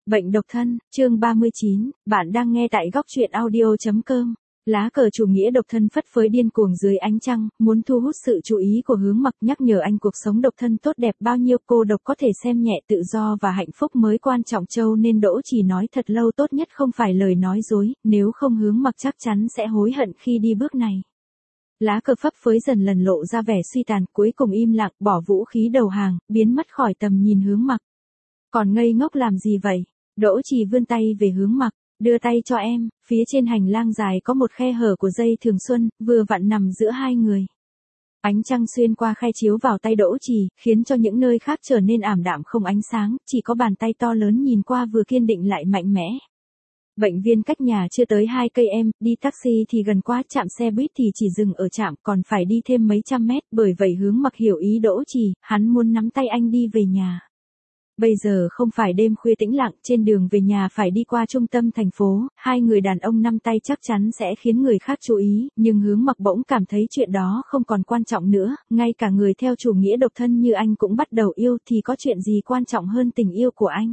Bệnh độc thân, chương 39, bạn đang nghe tại góc truyện audio.com. Lá cờ chủ nghĩa độc thân phất phới điên cuồng dưới ánh trăng, muốn thu hút sự chú ý của Hướng Mặc, nhắc nhở anh cuộc sống độc thân tốt đẹp bao nhiêu, cô độc có thể xem nhẹ, tự do và hạnh phúc mới quan trọng. Châu nên Đỗ Chỉ nói thật lâu, tốt nhất không phải lời nói dối, nếu không Hướng Mặc chắc chắn sẽ hối hận khi đi bước này. Lá cờ phấp phới dần lần lộ ra vẻ suy tàn, cuối cùng im lặng, bỏ vũ khí đầu hàng, biến mất khỏi tầm nhìn Hướng Mặc. Còn ngây ngốc làm gì vậy? Đỗ Chỉ vươn tay về Hướng Mặc, đưa tay cho em. Phía trên hành lang dài có một khe hở của dây thường xuân, vừa vặn nằm giữa hai người. Ánh trăng xuyên qua khe chiếu vào tay Đỗ Chỉ, khiến cho những nơi khác trở nên ảm đạm không ánh sáng, chỉ có bàn tay to lớn nhìn qua vừa kiên định lại mạnh mẽ. Bệnh viện cách nhà chưa tới 2 cây em, đi taxi thì gần quá, trạm xe buýt thì chỉ dừng ở trạm, còn phải đi thêm mấy trăm mét, bởi vậy Hướng Mặc hiểu ý Đỗ Chỉ, hắn muốn nắm tay anh đi về nhà. Bây giờ không phải đêm khuya tĩnh lặng, trên đường về nhà phải đi qua trung tâm thành phố, hai người đàn ông nắm tay chắc chắn sẽ khiến người khác chú ý, nhưng Hướng Mặc bỗng cảm thấy chuyện đó không còn quan trọng nữa, ngay cả người theo chủ nghĩa độc thân như anh cũng bắt đầu yêu, thì có chuyện gì quan trọng hơn tình yêu của anh?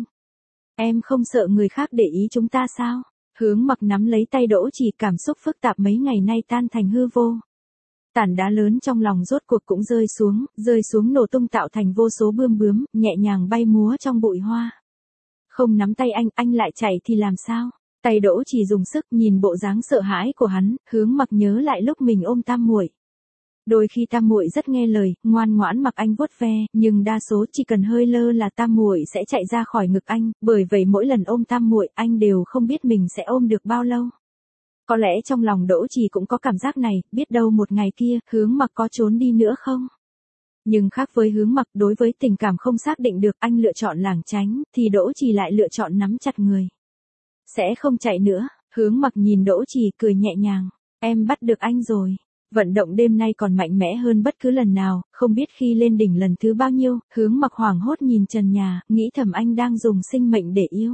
Em không sợ người khác để ý chúng ta sao? Hướng Mặc nắm lấy tay Đỗ Chỉ, cảm xúc phức tạp mấy ngày nay tan thành hư vô. Tảng đá lớn trong lòng rốt cuộc cũng rơi xuống nổ tung tạo thành vô số bươm bướm, nhẹ nhàng bay múa trong bụi hoa. Không nắm tay anh lại chạy thì làm sao? Tay Đỗ Chỉ dùng sức, nhìn bộ dáng sợ hãi của hắn, Hướng Mặc nhớ lại lúc mình ôm Tam muội. Đôi khi Tam muội rất nghe lời, ngoan ngoãn mặc anh vuốt ve, nhưng đa số chỉ cần hơi lơ là Tam muội sẽ chạy ra khỏi ngực anh, bởi vậy mỗi lần ôm Tam muội, anh đều không biết mình sẽ ôm được bao lâu. Có lẽ trong lòng Đỗ Chỉ cũng có cảm giác này, biết đâu một ngày kia, Hướng Mặc có trốn đi nữa không? Nhưng khác với Hướng Mặc, đối với tình cảm không xác định được, anh lựa chọn lảng tránh, thì Đỗ Chỉ lại lựa chọn nắm chặt người. Sẽ không chạy nữa. Hướng Mặc nhìn Đỗ Chỉ cười nhẹ nhàng. Em bắt được anh rồi. Vận động đêm nay còn mạnh mẽ hơn bất cứ lần nào, không biết khi lên đỉnh lần thứ bao nhiêu. Hướng Mặc hoảng hốt nhìn trần nhà, nghĩ thầm anh đang dùng sinh mệnh để yêu.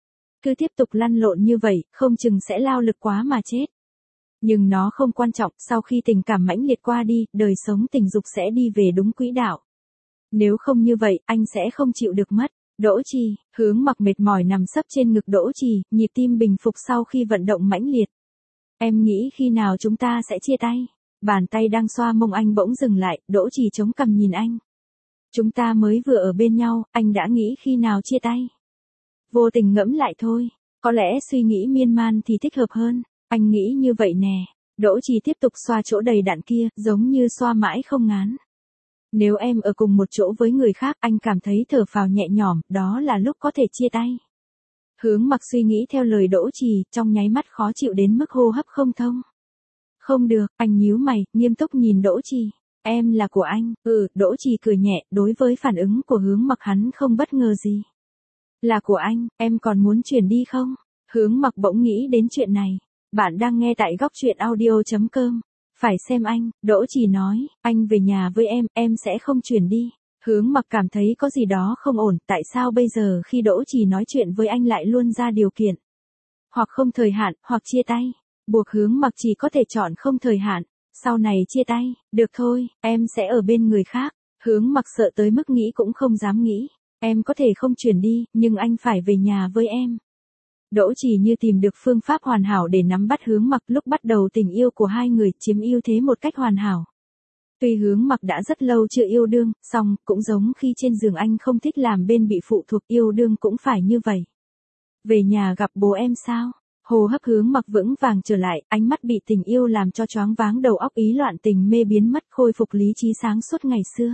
Cứ tiếp tục lăn lộn như vậy, không chừng sẽ lao lực quá mà chết. Nhưng nó không quan trọng, sau khi tình cảm mãnh liệt qua đi, đời sống tình dục sẽ đi về đúng quỹ đạo. Nếu không như vậy, anh sẽ không chịu được mất. Đỗ Chỉ, Hướng Mặc mệt mỏi nằm sấp trên ngực Đỗ Chỉ, nhịp tim bình phục sau khi vận động mãnh liệt. Em nghĩ khi nào chúng ta sẽ chia tay? Bàn tay đang xoa mông anh bỗng dừng lại, Đỗ Chỉ chống cằm nhìn anh. Chúng ta mới vừa ở bên nhau, anh đã nghĩ khi nào chia tay? Vô tình ngẫm lại thôi, có lẽ suy nghĩ miên man thì thích hợp hơn, anh nghĩ như vậy nè. Đỗ Chỉ tiếp tục xoa chỗ đầy đặn kia, giống như xoa mãi không ngán. Nếu em ở cùng một chỗ với người khác, anh cảm thấy thở phào nhẹ nhõm, đó là lúc có thể chia tay. Hướng Mặc suy nghĩ theo lời Đỗ Chỉ, trong nháy mắt khó chịu đến mức hô hấp không thông. Không được, anh nhíu mày, nghiêm túc nhìn Đỗ Chỉ. Em là của anh. Đỗ Chỉ cười nhẹ, đối với phản ứng của Hướng Mặc hắn không bất ngờ gì. Là của anh, em còn muốn chuyển đi không? Hướng Mặc bỗng nghĩ đến chuyện này. Bạn đang nghe tại góc truyện audio.com. Phải xem anh, Đỗ Chỉ nói, anh về nhà với em sẽ không chuyển đi. Hướng Mặc cảm thấy có gì đó không ổn, tại sao bây giờ khi Đỗ Chỉ nói chuyện với anh lại luôn ra điều kiện? Hoặc không thời hạn, hoặc chia tay. Buộc Hướng Mặc chỉ có thể chọn không thời hạn, sau này chia tay, được thôi, em sẽ ở bên người khác. Hướng Mặc sợ tới mức nghĩ cũng không dám nghĩ. Em có thể không chuyển đi, nhưng anh phải về nhà với em. Đỗ Chỉ như tìm được phương pháp hoàn hảo để nắm bắt Hướng Mặc, lúc bắt đầu tình yêu của hai người chiếm ưu thế một cách hoàn hảo. Tuy Hướng Mặc đã rất lâu chưa yêu đương, song cũng giống khi trên giường anh không thích làm bên bị phụ thuộc, yêu đương cũng phải như vậy. Về nhà gặp bố em sao? Hô hấp Hướng Mặc vững vàng trở lại, ánh mắt bị tình yêu làm cho choáng váng, đầu óc ý loạn tình mê biến mất, khôi phục lý trí sáng suốt ngày xưa.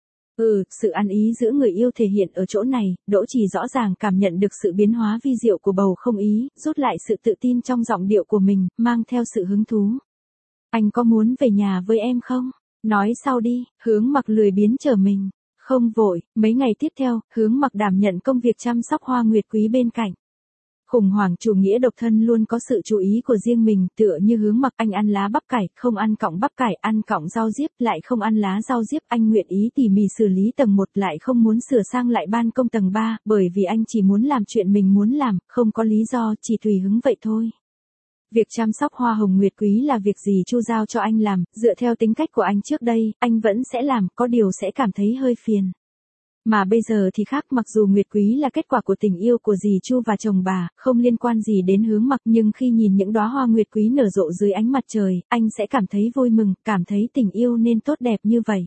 Sự ăn ý giữa người yêu thể hiện ở chỗ này, Đỗ Chỉ rõ ràng cảm nhận được sự biến hóa vi diệu của bầu không ý, rút lại sự tự tin trong giọng điệu của mình, mang theo sự hứng thú. Anh có muốn về nhà với em không? Nói sau đi. Hướng Mặc lười biếng trở mình. Không vội. Mấy ngày tiếp theo, Hướng Mặc đảm nhận công việc chăm sóc Hoa Nguyệt Quý bên cạnh. Khủng hoảng chủ nghĩa độc thân luôn có sự chú ý của riêng mình, tựa như Hướng Mặc, anh ăn lá bắp cải, không ăn cọng bắp cải, ăn cọng rau diếp, lại không ăn lá rau diếp, anh nguyện ý tỉ mỉ xử lý tầng 1, lại không muốn sửa sang lại ban công tầng 3, bởi vì anh chỉ muốn làm chuyện mình muốn làm, không có lý do, chỉ tùy hứng vậy thôi. Việc chăm sóc hoa hồng nguyệt quý là việc gì Chu giao cho anh làm, dựa theo tính cách của anh trước đây, anh vẫn sẽ làm, có điều sẽ cảm thấy hơi phiền. Mà bây giờ thì khác, mặc dù Nguyệt Quý là kết quả của tình yêu của dì Chu và chồng bà, không liên quan gì đến Hướng Mặc, nhưng khi nhìn những đóa hoa Nguyệt Quý nở rộ dưới ánh mặt trời, anh sẽ cảm thấy vui mừng, cảm thấy tình yêu nên tốt đẹp như vậy.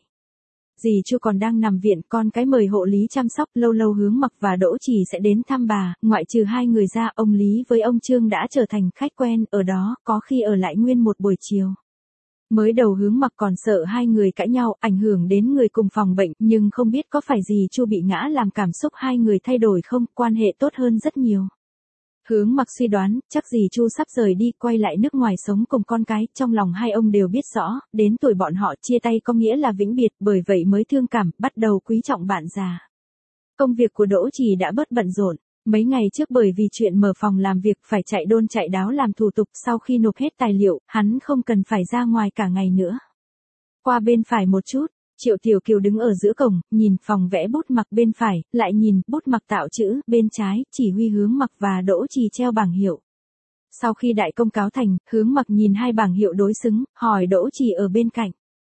Dì Chu còn đang nằm viện, con cái mời hộ lý chăm sóc, lâu lâu Hướng Mặc và Đỗ Trì sẽ đến thăm bà, ngoại trừ hai người ra, ông Lý với ông Trương đã trở thành khách quen, ở đó, có khi ở lại nguyên một buổi chiều. Mới đầu Hướng Mặc còn sợ hai người cãi nhau, ảnh hưởng đến người cùng phòng bệnh, nhưng không biết có phải dì Chu bị ngã làm cảm xúc hai người thay đổi không, quan hệ tốt hơn rất nhiều. Hướng Mặc suy đoán, chắc dì Chu sắp rời đi, quay lại nước ngoài sống cùng con cái, trong lòng hai ông đều biết rõ, đến tuổi bọn họ chia tay có nghĩa là vĩnh biệt, bởi vậy mới thương cảm, bắt đầu quý trọng bạn già. Công việc của Đỗ Trì đã bớt bận rộn. Mấy ngày trước bởi vì chuyện mở phòng làm việc phải chạy đôn chạy đáo làm thủ tục, sau khi nộp hết tài liệu, hắn không cần phải ra ngoài cả ngày nữa. Qua bên phải một chút, Triệu Tiểu Kiều đứng ở giữa cổng, nhìn phòng vẽ bút mặc bên phải, lại nhìn bút mặc tạo chữ bên trái, chỉ huy Hướng Mặc và Đỗ Trì treo bảng hiệu. Sau khi đại công cáo thành, Hướng Mặc nhìn hai bảng hiệu đối xứng, hỏi Đỗ Trì ở bên cạnh.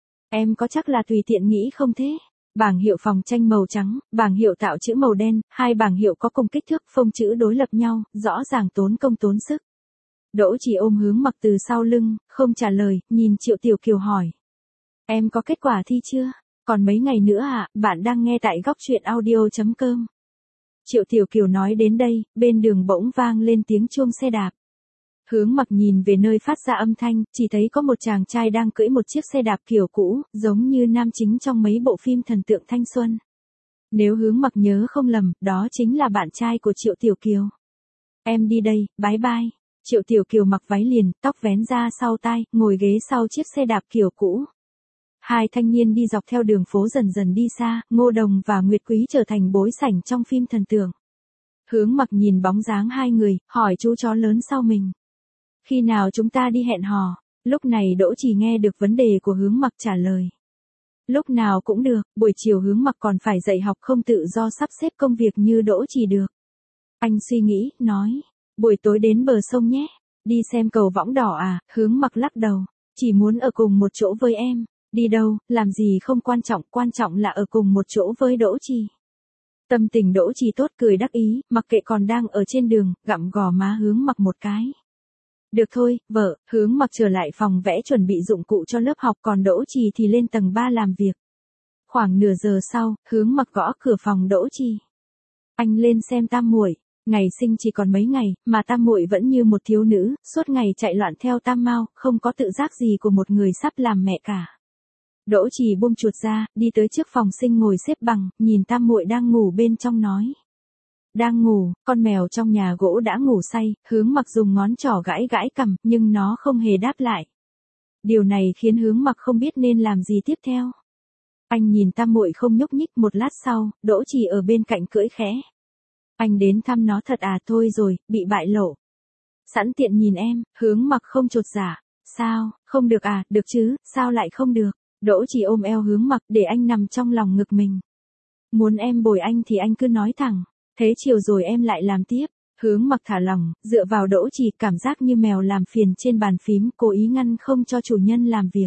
Em có chắc là tùy tiện nghĩ không thế? Bảng hiệu phòng tranh màu trắng, bảng hiệu tạo chữ màu đen, hai bảng hiệu có cùng kích thước, phông chữ đối lập nhau, rõ ràng tốn công tốn sức. Đỗ Trì ôm Hướng Mặc từ sau lưng, không trả lời, nhìn Triệu Tiểu Kiều hỏi. Em có kết quả thi chưa? Còn mấy ngày nữa à? Bạn đang nghe tại góc truyện audio.com. Triệu Tiểu Kiều nói đến đây, bên đường bỗng vang lên tiếng chuông xe đạp. Hướng Mặc nhìn về nơi phát ra âm thanh, chỉ thấy có một chàng trai đang cưỡi một chiếc xe đạp kiểu cũ, giống như nam chính trong mấy bộ phim thần tượng thanh xuân. Nếu Hướng Mặc nhớ không lầm, đó chính là bạn trai của Triệu Tiểu Kiều. Em đi đây, bye bye. Triệu Tiểu Kiều mặc váy liền, tóc vén ra sau tai, ngồi ghế sau chiếc xe đạp kiểu cũ. Hai thanh niên đi dọc theo đường phố dần dần đi xa, Ngô Đồng và Nguyệt Quý trở thành bối sảnh trong phim thần tượng. Hướng Mặc nhìn bóng dáng hai người, hỏi chú chó lớn sau mình. Khi nào chúng ta đi hẹn hò? Lúc này Đỗ Trì nghe được vấn đề của Hướng Mặc trả lời. Lúc nào cũng được, buổi chiều Hướng Mặc còn phải dạy học, không tự do sắp xếp công việc như Đỗ Trì được. Anh suy nghĩ, nói, buổi tối đến bờ sông nhé. Đi xem cầu võng đỏ à? Hướng Mặc lắc đầu, chỉ muốn ở cùng một chỗ với em. Đi đâu, làm gì không quan trọng là ở cùng một chỗ với Đỗ Trì. Tâm tình Đỗ Trì tốt, cười đắc ý, mặc kệ còn đang ở trên đường, gặm gò má Hướng Mặc một cái. Được thôi, vợ. Hướng Mặc trở lại phòng vẽ chuẩn bị dụng cụ cho lớp học, còn Đỗ Trì thì lên tầng 3 làm việc. Khoảng nửa giờ sau, Hướng Mặc gõ cửa phòng Đỗ Trì. Anh lên xem tam muội. Ngày sinh chỉ còn mấy ngày, mà tam muội vẫn như một thiếu nữ, suốt ngày chạy loạn theo tam mau, không có tự giác gì của một người sắp làm mẹ cả. Đỗ Trì buông chuột ra, đi tới trước phòng sinh ngồi xếp bằng, nhìn tam muội đang ngủ bên trong nói. Đang ngủ, con mèo trong nhà gỗ đã ngủ say, Hướng Mặc dùng ngón trỏ gãi gãi cằm, nhưng nó không hề đáp lại. Điều này khiến Hướng Mặc không biết nên làm gì tiếp theo. Anh nhìn tam muội không nhúc nhích, một lát sau, Đỗ Trì ở bên cạnh cưỡi khẽ. Anh đến thăm nó thật à? Thôi rồi, bị bại lộ. Sẵn tiện nhìn em. Hướng Mặc không chột dạ. Sao, không được à? Được chứ, sao lại không được? Đỗ Trì ôm eo Hướng Mặc để anh nằm trong lòng ngực mình. Muốn em bồi anh thì anh cứ nói thẳng. Thế chiều rồi em lại làm tiếp. Hướng Mặc thả lỏng, dựa vào Đỗ Trì, cảm giác như mèo làm phiền trên bàn phím, cố ý ngăn không cho chủ nhân làm việc.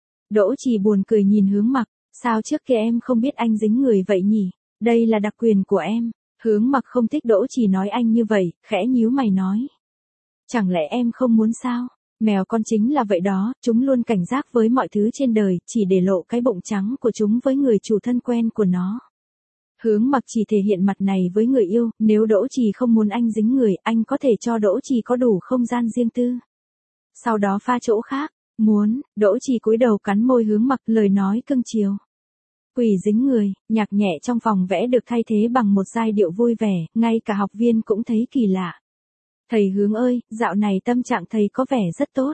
Đỗ Trì buồn cười nhìn Hướng Mặc. Sao trước kia em không biết anh dính người vậy nhỉ? Đây là đặc quyền của em. Hướng Mặc không thích Đỗ Trì nói anh như vậy, khẽ nhíu mày nói. Chẳng lẽ em không muốn sao? Mèo con chính là vậy đó, chúng luôn cảnh giác với mọi thứ trên đời, chỉ để lộ cái bụng trắng của chúng với người chủ thân quen của nó. Hướng Mặc chỉ thể hiện mặt này với người yêu, nếu Đỗ Trì không muốn anh dính người, anh có thể cho Đỗ Trì có đủ không gian riêng tư. Sau đó pha chỗ khác, muốn, Đỗ Trì cúi đầu cắn môi Hướng Mặc, lời nói cưng chiều. Quỷ dính người, nhạc nhẹ trong phòng vẽ được thay thế bằng một giai điệu vui vẻ, ngay cả học viên cũng thấy kỳ lạ. Thầy Hướng ơi, dạo này tâm trạng thầy có vẻ rất tốt.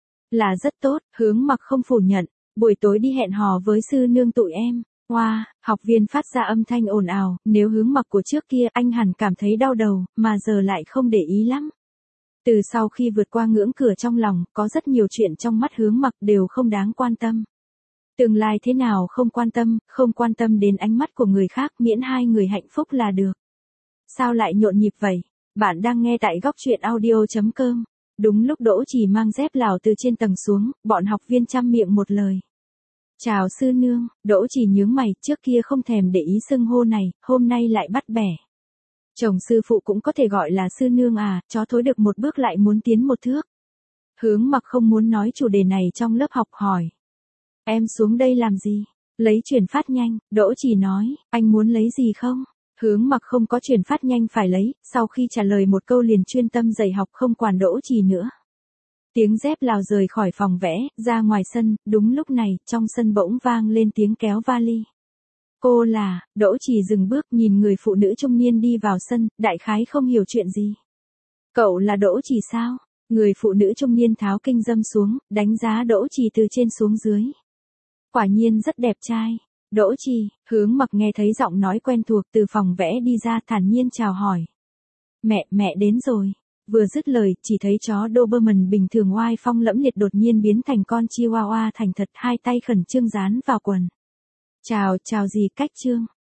Là rất tốt, Hướng Mặc không phủ nhận. Buổi tối đi hẹn hò với sư nương tụi em. Wow, học viên phát ra âm thanh ồn ào, nếu Hướng Mặc của trước kia anh hẳn cảm thấy đau đầu, mà giờ lại không để ý lắm. Từ sau khi vượt qua ngưỡng cửa trong lòng, có rất nhiều chuyện trong mắt Hướng Mặc đều không đáng quan tâm. Tương lai thế nào không quan tâm đến ánh mắt của người khác, miễn hai người hạnh phúc là được. Sao lại nhộn nhịp vậy? Bạn đang nghe tại góc truyện audio.com. Đúng lúc Đỗ Trì mang dép Lào từ trên tầng xuống, bọn học viên chăm miệng một lời. Chào sư nương, Đỗ Chỉ nhướng mày, trước kia không thèm để ý xưng hô này, hôm nay lại bắt bẻ. Chồng sư phụ cũng có thể gọi là sư nương à, chó thối được một bước lại muốn tiến một thước. Hướng Mặc không muốn nói chủ đề này trong lớp học hỏi. Em xuống đây làm gì? Lấy chuyển phát nhanh, Đỗ Chỉ nói, anh muốn lấy gì không? Hướng Mặc không có chuyển phát nhanh phải lấy, sau khi trả lời một câu liền chuyên tâm dạy học không quản Đỗ Chỉ nữa. Tiếng dép lào rời khỏi phòng vẽ, ra ngoài sân, đúng lúc này, trong sân bỗng vang lên tiếng kéo vali. Cô là, Đỗ Chỉ dừng bước nhìn người phụ nữ trung niên đi vào sân, đại khái không hiểu chuyện gì. Cậu là Đỗ Chỉ sao? Người phụ nữ trung niên tháo kinh dâm xuống, đánh giá Đỗ Chỉ từ trên xuống dưới. Quả nhiên rất đẹp trai. Đỗ Chỉ, Hướng Mặc nghe thấy giọng nói quen thuộc từ phòng vẽ đi ra thản nhiên chào hỏi. Mẹ đến rồi. Vừa dứt lời, chỉ thấy chó Doberman bình thường oai phong lẫm liệt đột nhiên biến thành con Chihuahua thành thật, hai tay khẩn trương dán vào quần. Chào gì cách trương,